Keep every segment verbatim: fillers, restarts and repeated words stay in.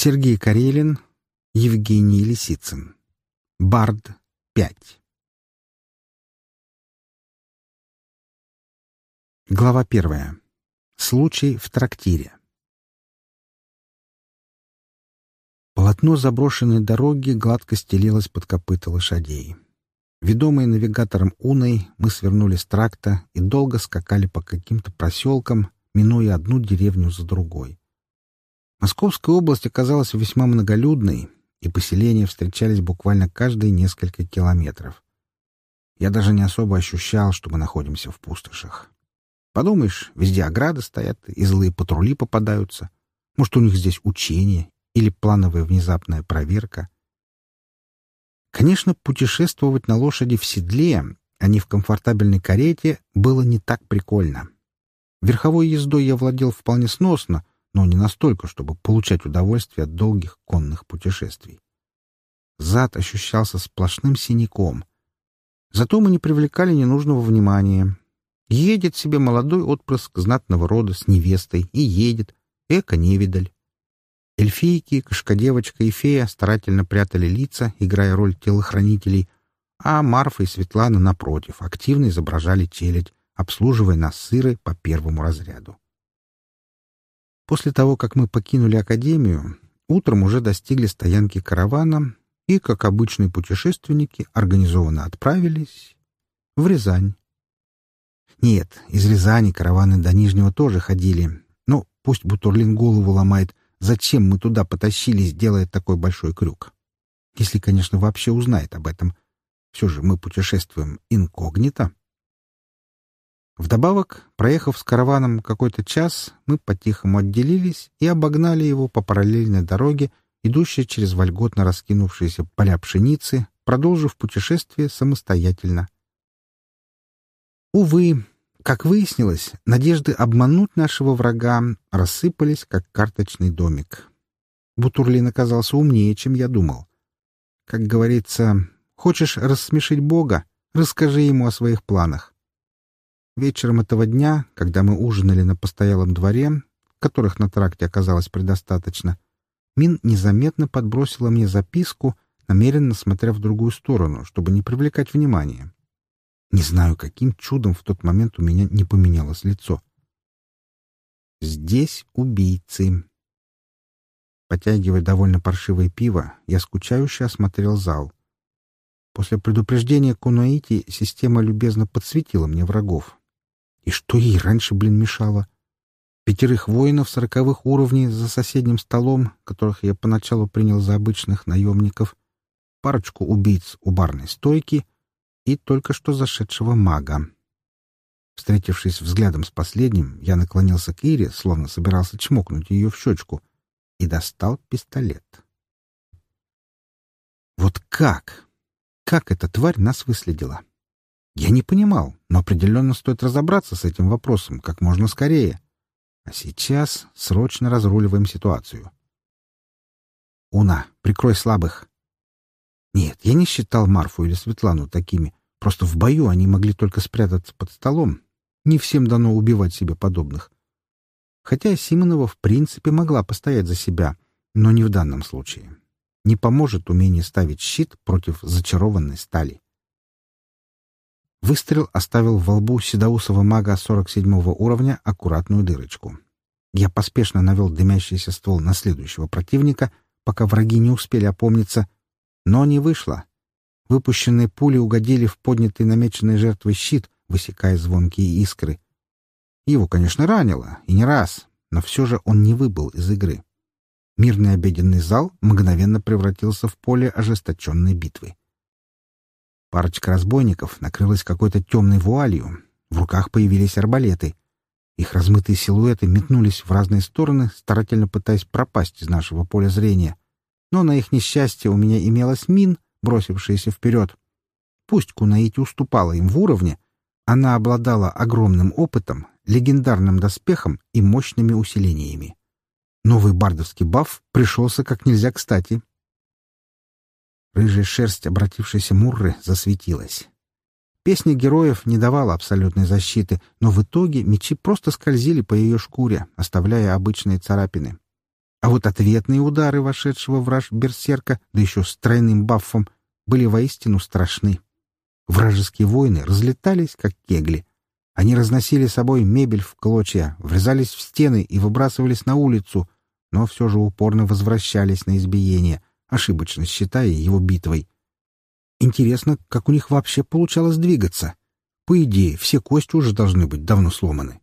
Сергей Карелин, Евгений Лисицын. Бард пять. Глава первая. Случай в трактире. Полотно заброшенной дороги гладко стелилось под копыта лошадей. Ведомые навигатором Уной, мы свернули с тракта и долго скакали по каким-то проселкам, минуя одну деревню за другой. Московская область оказалась весьма многолюдной, и поселения встречались буквально каждые несколько километров. Я даже не особо ощущал, что мы находимся в пустошах. Подумаешь, везде ограды стоят, и злые патрули попадаются. Может, у них здесь учение или плановая внезапная проверка. Конечно, путешествовать на лошади в седле, а не в комфортабельной карете, было не так прикольно. Верховой ездой я владел вполне сносно, но не настолько, чтобы получать удовольствие от долгих конных путешествий. Зад ощущался сплошным синяком. Зато мы не привлекали ненужного внимания. Едет себе молодой отпрыск знатного рода с невестой и едет, эко-невидаль. Эльфийки, кошкодевочка и фея старательно прятали лица, играя роль телохранителей, а Марфа и Светлана, напротив, активно изображали челядь, обслуживая нас сыры по первому разряду. После того, как мы покинули академию, утром уже достигли стоянки каравана и, как обычные путешественники, организованно отправились в Рязань. Нет, из Рязани караваны до Нижнего тоже ходили, но пусть Бутурлин голову ломает, зачем мы туда потащились, делая такой большой крюк. Если, конечно, вообще узнает об этом. Все же мы путешествуем инкогнито. Вдобавок, проехав с караваном какой-то час, мы по-тихому отделились и обогнали его по параллельной дороге, идущей через вольготно раскинувшиеся поля пшеницы, продолжив путешествие самостоятельно. Увы, как выяснилось, надежды обмануть нашего врага рассыпались, как карточный домик. Бутурлин оказался умнее, чем я думал. Как говорится, хочешь рассмешить Бога, расскажи ему о своих планах. Вечером этого дня, когда мы ужинали на постоялом дворе, которых на тракте оказалось предостаточно, Мин незаметно подбросила мне записку, намеренно смотря в другую сторону, чтобы не привлекать внимания. Не знаю, каким чудом в тот момент у меня не поменялось лицо. «Здесь убийцы». Потягивая довольно паршивое пиво, я скучающе осмотрел зал. После предупреждения Куноити система любезно подсветила мне врагов. И что ей раньше, блин, мешало? Пятерых воинов сороковых уровней за соседним столом, которых я поначалу принял за обычных наемников, парочку убийц у барной стойки и только что зашедшего мага. Встретившись взглядом с последним, я наклонился к Ире, словно собирался чмокнуть ее в щечку, и достал пистолет. Вот как? Как эта тварь нас выследила? Я не понимал, но определенно стоит разобраться с этим вопросом как можно скорее. А сейчас срочно разруливаем ситуацию. «Уна, прикрой слабых». Нет, я не считал Марфу или Светлану такими. Просто в бою они могли только спрятаться под столом. Не всем дано убивать себе подобных. Хотя Симонова в принципе могла постоять за себя, но не в данном случае. Не поможет умение ставить щит против зачарованной стали. Выстрел оставил во лбу седоусого мага сорок седьмого уровня аккуратную дырочку. Я поспешно навел дымящийся ствол на следующего противника, пока враги не успели опомниться, но не вышло. Выпущенные пули угодили в поднятый намеченной жертвой щит, высекая звонкие искры. Его, конечно, ранило, и не раз, но все же он не выбыл из игры. Мирный обеденный зал мгновенно превратился в поле ожесточенной битвы. Парочка разбойников накрылась какой-то темной вуалью. В руках появились арбалеты. Их размытые силуэты метнулись в разные стороны, старательно пытаясь пропасть из нашего поля зрения. Но на их несчастье у меня имелась Мин, бросившаяся вперед. Пусть Кунаити уступала им в уровне, она обладала огромным опытом, легендарным доспехом и мощными усилениями. Новый бардовский баф пришелся как нельзя кстати. Рыжая шерсть обратившейся Мурры засветилась. Песня героев не давала абсолютной защиты, но в итоге мечи просто скользили по ее шкуре, оставляя обычные царапины. А вот ответные удары вошедшего в раж берсерка, да еще с тройным баффом, были воистину страшны. Вражеские воины разлетались, как кегли. Они разносили собой мебель в клочья, врезались в стены и выбрасывались на улицу, но все же упорно возвращались на избиение, ошибочно считая его битвой. Интересно, как у них вообще получалось двигаться? По идее, все кости уже должны быть давно сломаны.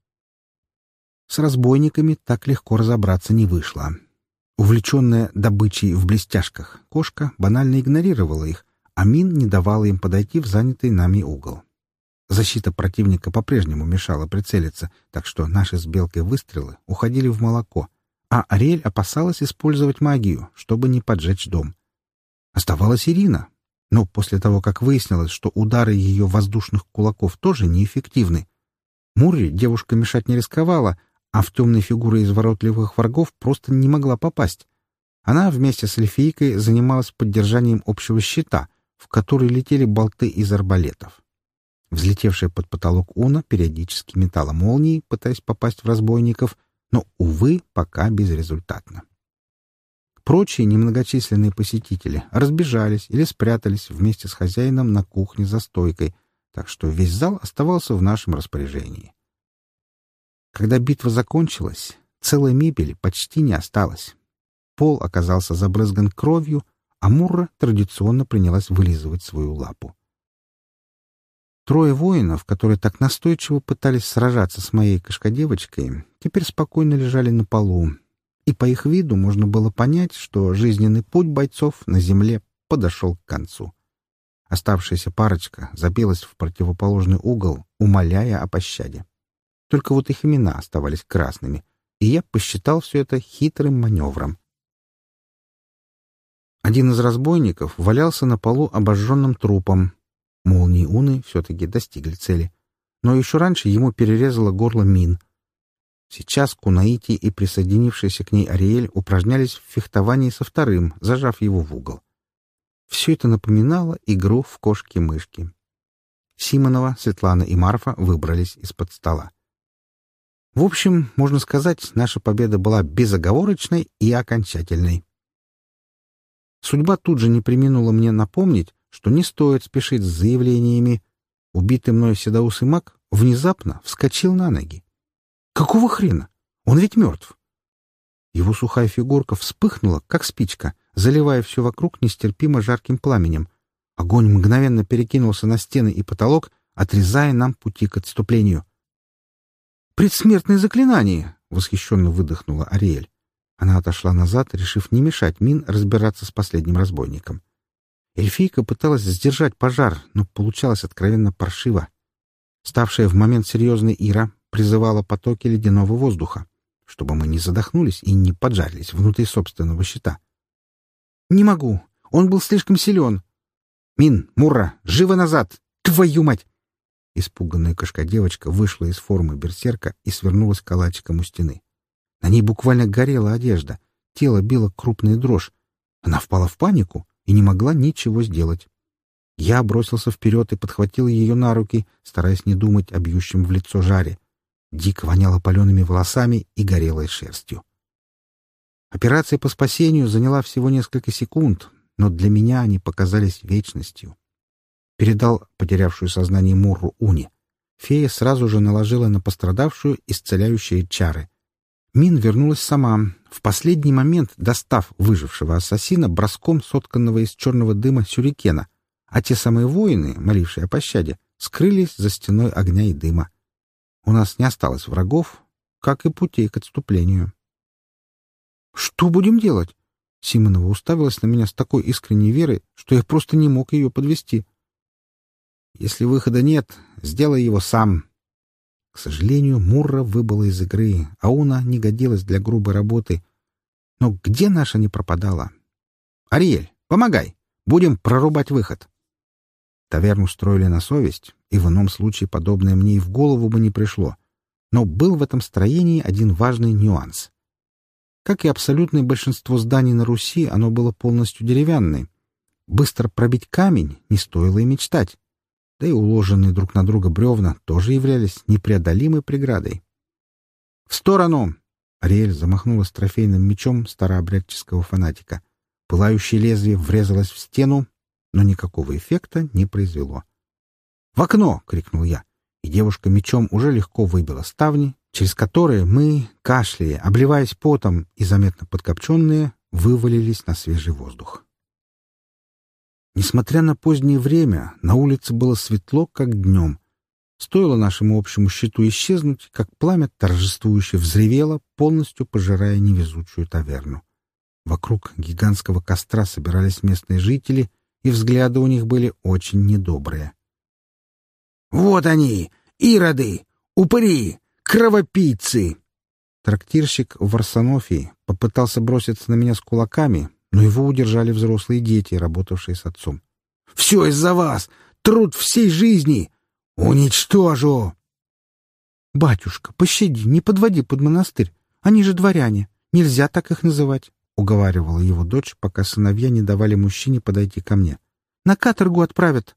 С разбойниками так легко разобраться не вышло. Увлеченная добычей в блестяшках, кошка банально игнорировала их, а Мин не давала им подойти в занятый нами угол. Защита противника по-прежнему мешала прицелиться, так что наши с Белкой выстрелы уходили в молоко, а Ариэль опасалась использовать магию, чтобы не поджечь дом. Оставалась Ирина, но после того, как выяснилось, что удары ее воздушных кулаков тоже неэффективны, Мурре девушка мешать не рисковала, а в темные фигуры изворотливых врагов просто не могла попасть. Она вместе с эльфийкой занималась поддержанием общего щита, в который летели болты из арбалетов. Взлетевшая под потолок Уна периодически метала молнии, пытаясь попасть в разбойников, но, увы, пока безрезультатно. Прочие немногочисленные посетители разбежались или спрятались вместе с хозяином на кухне за стойкой, так что весь зал оставался в нашем распоряжении. Когда битва закончилась, целой мебели почти не осталось. Пол оказался забрызган кровью, а Мурра традиционно принялась вылизывать свою лапу. Трое воинов, которые так настойчиво пытались сражаться с моей кошкодевочкой, теперь спокойно лежали на полу, и по их виду можно было понять, что жизненный путь бойцов на земле подошел к концу. Оставшаяся парочка забилась в противоположный угол, умоляя о пощаде. Только вот их имена оставались красными, и я посчитал все это хитрым маневром. Один из разбойников валялся на полу обожженным трупом. Молнии Уны все-таки достигли цели, но еще раньше ему перерезало горло Мин. Сейчас Кунаити и присоединившаяся к ней Ариэль упражнялись в фехтовании со вторым, зажав его в угол. Все это напоминало игру в кошки-мышки. Симонова, Светлана и Марфа выбрались из-под стола. В общем, можно сказать, наша победа была безоговорочной и окончательной. Судьба тут же не преминула мне напомнить, что не стоит спешить с заявлениями. Убитый мной седоусый маг внезапно вскочил на ноги. Какого хрена? Он ведь мертв. Его сухая фигурка вспыхнула, как спичка, заливая все вокруг нестерпимо жарким пламенем. Огонь мгновенно перекинулся на стены и потолок, отрезая нам пути к отступлению. «Предсмертное заклинание!» — восхищенно выдохнула Ариэль. Она отошла назад, решив не мешать Мин разбираться с последним разбойником. Эльфийка пыталась сдержать пожар, но получалось откровенно паршиво. Ставшая в момент серьезной Ира призывала потоки ледяного воздуха, чтобы мы не задохнулись и не поджарились внутри собственного щита. «Не могу! Он был слишком силен!» «Мин, Мурра, живо назад! Твою мать!» Испуганная кошка-девочка вышла из формы берсерка и свернулась калачиком у стены. На ней буквально горела одежда, тело било крупная дрожь. Она впала в панику и не могла ничего сделать. Я бросился вперед и подхватил ее на руки, стараясь не думать о бьющем в лицо жаре. Дико воняло палеными волосами и горелой шерстью. Операция по спасению заняла всего несколько секунд, но для меня они показались вечностью. Передал потерявшую сознание Мурру Уне. Фея сразу же наложила на пострадавшую исцеляющие чары. Мин вернулась сама, в последний момент достав выжившего ассасина броском сотканного из черного дыма сюрикена, а те самые воины, молившие о пощаде, скрылись за стеной огня и дыма. У нас не осталось врагов, как и путей к отступлению. «Что будем делать?» Симонова уставилась на меня с такой искренней верой, что я просто не мог ее подвести. «Если выхода нет, сделай его сам». К сожалению, Мурра выбыла из игры, а Уна не годилась для грубой работы. Но где наша не пропадала? «Ариэль, помогай! Будем прорубать выход!» Таверну строили на совесть, и в ином случае подобное мне и в голову бы не пришло. Но был в этом строении один важный нюанс. Как и абсолютное большинство зданий на Руси, оно было полностью деревянное. Быстро пробить камень не стоило и мечтать. Да и уложенные друг на друга бревна тоже являлись непреодолимой преградой. «В сторону!» Ариэль замахнулась трофейным мечом старообрядческого фанатика. Пылающее лезвие врезалось в стену, но никакого эффекта не произвело. «В окно!» — крикнул я, и девушка мечом уже легко выбила ставни, через которые мы, кашляя, обливаясь потом и заметно подкопченные, вывалились на свежий воздух. Несмотря на позднее время, на улице было светло, как днем. Стоило нашему общему щиту исчезнуть, как пламя торжествующе взревело, полностью пожирая невезучую таверну. Вокруг гигантского костра собирались местные жители, и взгляды у них были очень недобрые. «Вот они! Ироды! Упыри! Кровопийцы!» Трактирщик в Варсонофии попытался броситься на меня с кулаками, но его удержали взрослые дети, работавшие с отцом. «Все из-за вас! Труд всей жизни! Уничтожу!» «Батюшка, пощади, не подводи под монастырь. Они же дворяне. Нельзя так их называть», — уговаривала его дочь, пока сыновья не давали мужчине подойти ко мне. «На каторгу отправят».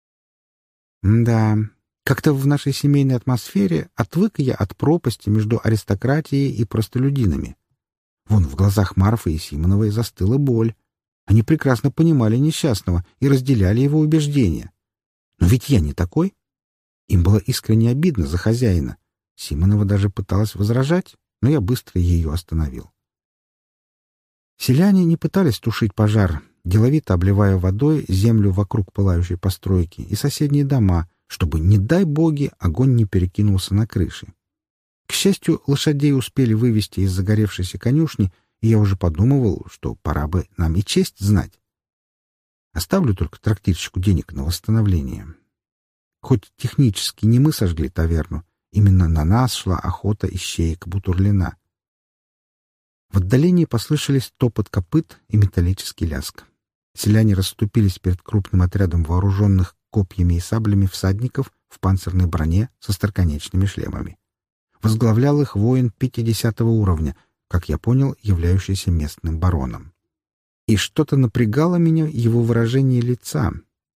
Да, как-то в нашей семейной атмосфере отвык я от пропасти между аристократией и простолюдинами. Вон в глазах Марфы и Симоновой застыла боль. Они прекрасно понимали несчастного и разделяли его убеждения. Но ведь я не такой. Им было искренне обидно за хозяина. Симонова даже пыталась возражать, но я быстро ее остановил. Селяне не пытались тушить пожар, деловито обливая водой землю вокруг пылающей постройки и соседние дома, чтобы, не дай боги, огонь не перекинулся на крыши. К счастью, лошадей успели вывести из загоревшейся конюшни, и я уже подумывал, что пора бы нам и честь знать. Оставлю только трактирщику денег на восстановление. Хоть технически не мы сожгли таверну, именно на нас шла охота ищеек Бутурлина. В отдалении послышались топот копыт и металлический лязг. Селяне расступились перед крупным отрядом вооруженных копьями и саблями всадников в панцирной броне со остроконечными шлемами. Возглавлял их воин пятидесятого уровня, как я понял, являющийся местным бароном. И что-то напрягало меня его выражение лица.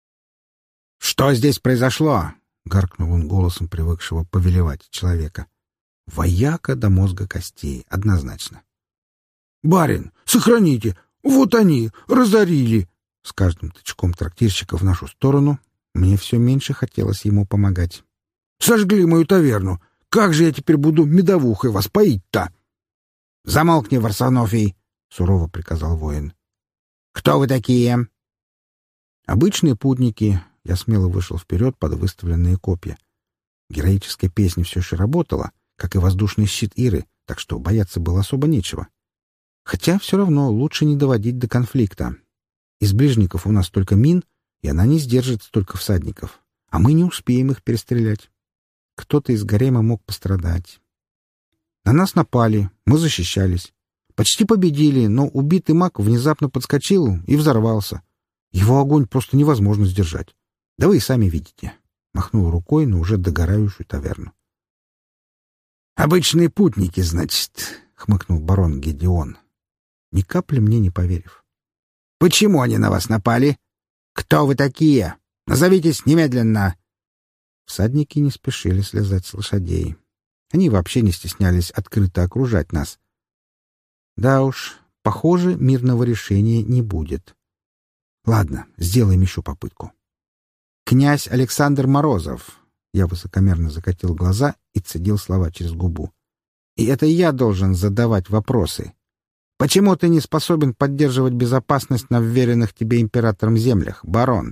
«Что здесь произошло?» — гаркнул он голосом привыкшего повелевать человека. Вояка до мозга костей, однозначно. «Барин, сохраните! Вот они! Разорили!» С каждым тычком трактирщика в нашу сторону мне все меньше хотелось ему помогать. «Сожгли мою таверну! Как же я теперь буду медовухой вас поить-то?» «Замолкни, Варсонофий!» — сурово приказал воин. «Кто вы такие?» «Обычные путники». Я смело вышел вперед под выставленные копья. Героическая песня все еще работала, как и воздушный щит Иры, так что бояться было особо нечего. Хотя все равно лучше не доводить до конфликта. Из ближников у нас только мин, и она не сдержит столько всадников, а мы не успеем их перестрелять. Кто-то из гарема мог пострадать. На нас напали, мы защищались. Почти победили, но убитый маг внезапно подскочил и взорвался. Его огонь просто невозможно сдержать. Да вы и сами видите. Махнул рукой на уже догорающую таверну. «Обычные путники, значит», — хмыкнул барон Гедеон, ни капли мне не поверив. «Почему они на вас напали? Кто вы такие? Назовитесь немедленно!» Всадники не спешили слезать с лошадей. Они вообще не стеснялись открыто окружать нас. Да уж, похоже, мирного решения не будет. Ладно, сделаем еще попытку. «Князь Александр Морозов!» Я высокомерно закатил глаза и цедил слова через губу. «И это я должен задавать вопросы. Почему ты не способен поддерживать безопасность на вверенных тебе императором землях, барон?»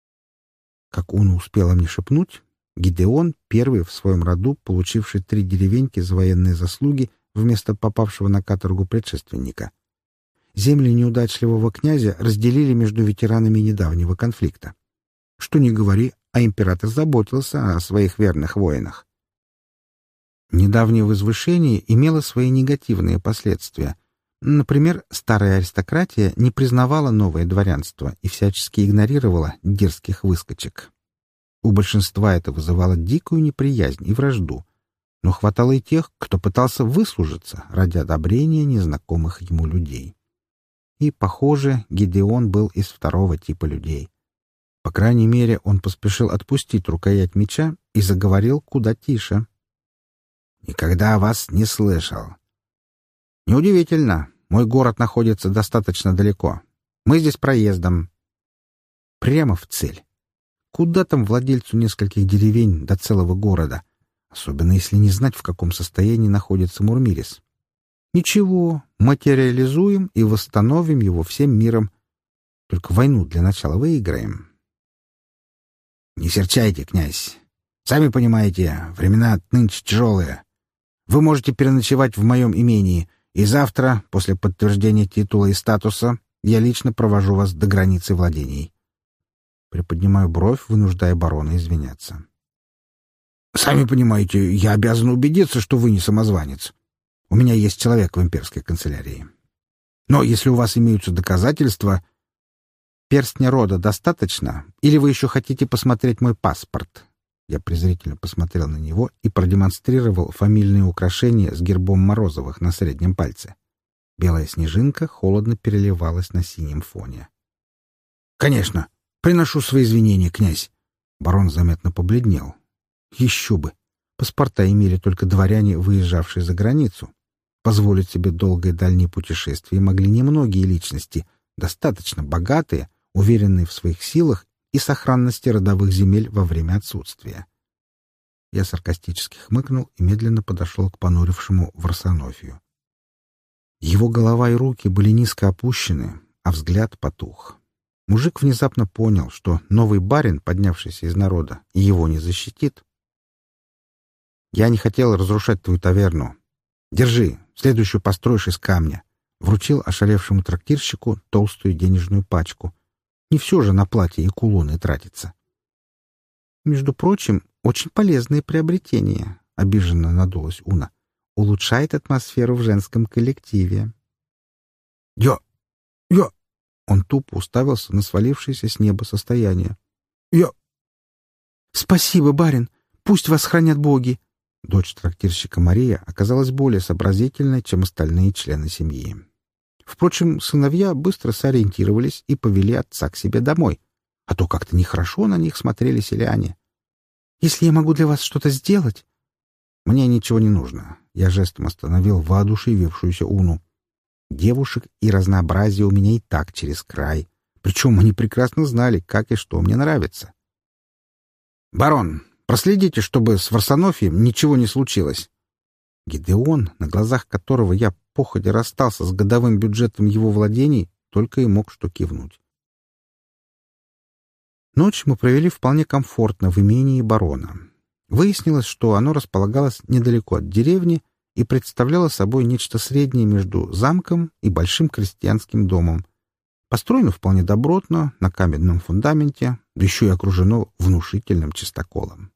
Как Уна успела мне шепнуть, Гидеон, первый в своем роду, получивший три деревеньки за военные заслуги вместо попавшего на каторгу предшественника. Земли неудачливого князя разделили между ветеранами недавнего конфликта. Что ни говори, а император заботился о своих верных воинах. Недавнее возвышение имело свои негативные последствия. Например, старая аристократия не признавала новое дворянство и всячески игнорировала дерзких выскочек. У большинства это вызывало дикую неприязнь и вражду, но хватало и тех, кто пытался выслужиться ради одобрения незнакомых ему людей. И, похоже, Гидеон был из второго типа людей. По крайней мере, он поспешил отпустить рукоять меча и заговорил куда тише. «Никогда о вас не слышал. Неудивительно. Мой город находится достаточно далеко. Мы здесь проездом. Прямо в цель. Куда там владельцу нескольких деревень до целого города? Особенно если не знать, в каком состоянии находится Мурмирис. Ничего, материализуем и восстановим его всем миром. Только войну для начала выиграем. Не серчайте, князь. Сами понимаете, времена нынче тяжелые. Вы можете переночевать в моем имении, и завтра, после подтверждения титула и статуса, я лично провожу вас до границы владений. Приподнимаю бровь, вынуждая барона извиняться. Сами понимаете, я обязан убедиться, что вы не самозванец. У меня есть человек в имперской канцелярии. Но если у вас имеются доказательства... Перстня рода достаточно? Или вы еще хотите посмотреть мой паспорт? Я презрительно посмотрел на него и продемонстрировал фамильные украшения с гербом Морозовых на среднем пальце. Белая снежинка холодно переливалась на синем фоне. «Конечно! Приношу свои извинения, князь!» Барон заметно побледнел. «Еще бы! Паспорта имели только дворяне, выезжавшие за границу. Позволить себе долгое дальнее путешествие могли немногие личности, достаточно богатые, уверенные в своих силах и сохранности родовых земель во время отсутствия». Я саркастически хмыкнул и медленно подошел к понурившему Варсонофию. Его голова и руки были низко опущены, а взгляд потух. Мужик внезапно понял, что новый барин, поднявшийся из народа, его не защитит. «Я не хотел разрушать твою таверну. Держи, следующую построишь из камня», — вручил ошалевшему трактирщику толстую денежную пачку. Не все же на платье и кулоны тратится. «Между прочим, очень полезные приобретения», — обиженно надулась Уна. «Улучшает атмосферу в женском коллективе». «Я... я...» Он тупо уставился на свалившееся с неба состояние. «Я...» «Спасибо, барин! Пусть вас хранят боги!» Дочь трактирщика Мария оказалась более сообразительной, чем остальные члены семьи. Впрочем, сыновья быстро сориентировались и повели отца к себе домой, а то как-то нехорошо на них смотрели селяне. «Если я могу для вас что-то сделать...» «Мне ничего не нужно», — я жестом остановил воодушевившуюся Уну. «Девушек и разнообразие у меня и так через край, причем они прекрасно знали, как и что мне нравится». «Барон, проследите, чтобы с Варсонофием ничего не случилось». Гидеон, на глазах которого я походя расстался с годовым бюджетом его владений, только и мог что кивнуть. Ночь мы провели вполне комфортно в имении барона. Выяснилось, что оно располагалось недалеко от деревни и представляло собой нечто среднее между замком и большим крестьянским домом. Построено вполне добротно, на каменном фундаменте, да еще и окружено внушительным чистоколом.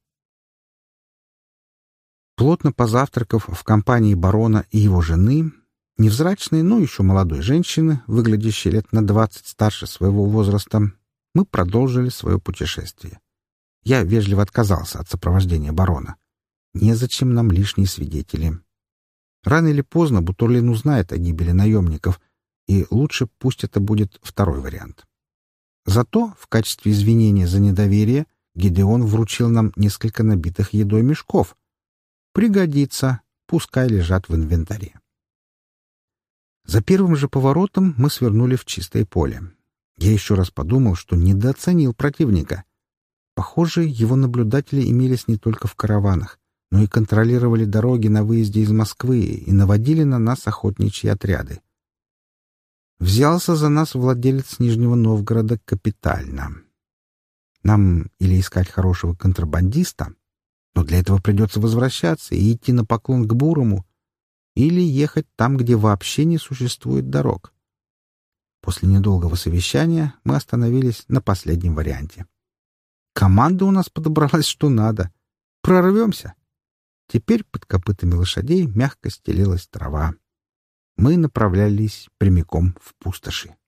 Плотно позавтракав в компании барона и его жены, невзрачной, но еще молодой женщины, выглядящей лет на двадцать старше своего возраста, мы продолжили свое путешествие. Я вежливо отказался от сопровождения барона. Незачем нам лишние свидетели. Рано или поздно Бутурлин узнает о гибели наемников, и лучше пусть это будет второй вариант. Зато в качестве извинения за недоверие Гидеон вручил нам несколько набитых едой мешков. Пригодится, пускай лежат в инвентаре. За первым же поворотом мы свернули в чистое поле. Я еще раз подумал, что недооценил противника. Похоже, его наблюдатели имелись не только в караванах, но и контролировали дороги на выезде из Москвы и наводили на нас охотничьи отряды. Взялся за нас владелец Нижнего Новгорода капитально. Нам или искать хорошего контрабандиста, но для этого придется возвращаться и идти на поклон к Бурому, или ехать там, где вообще не существует дорог. После недолгого совещания мы остановились на последнем варианте. Команда у нас подобралась что надо. Прорвемся. Теперь под копытами лошадей мягко стелилась трава. Мы направлялись прямиком в пустоши.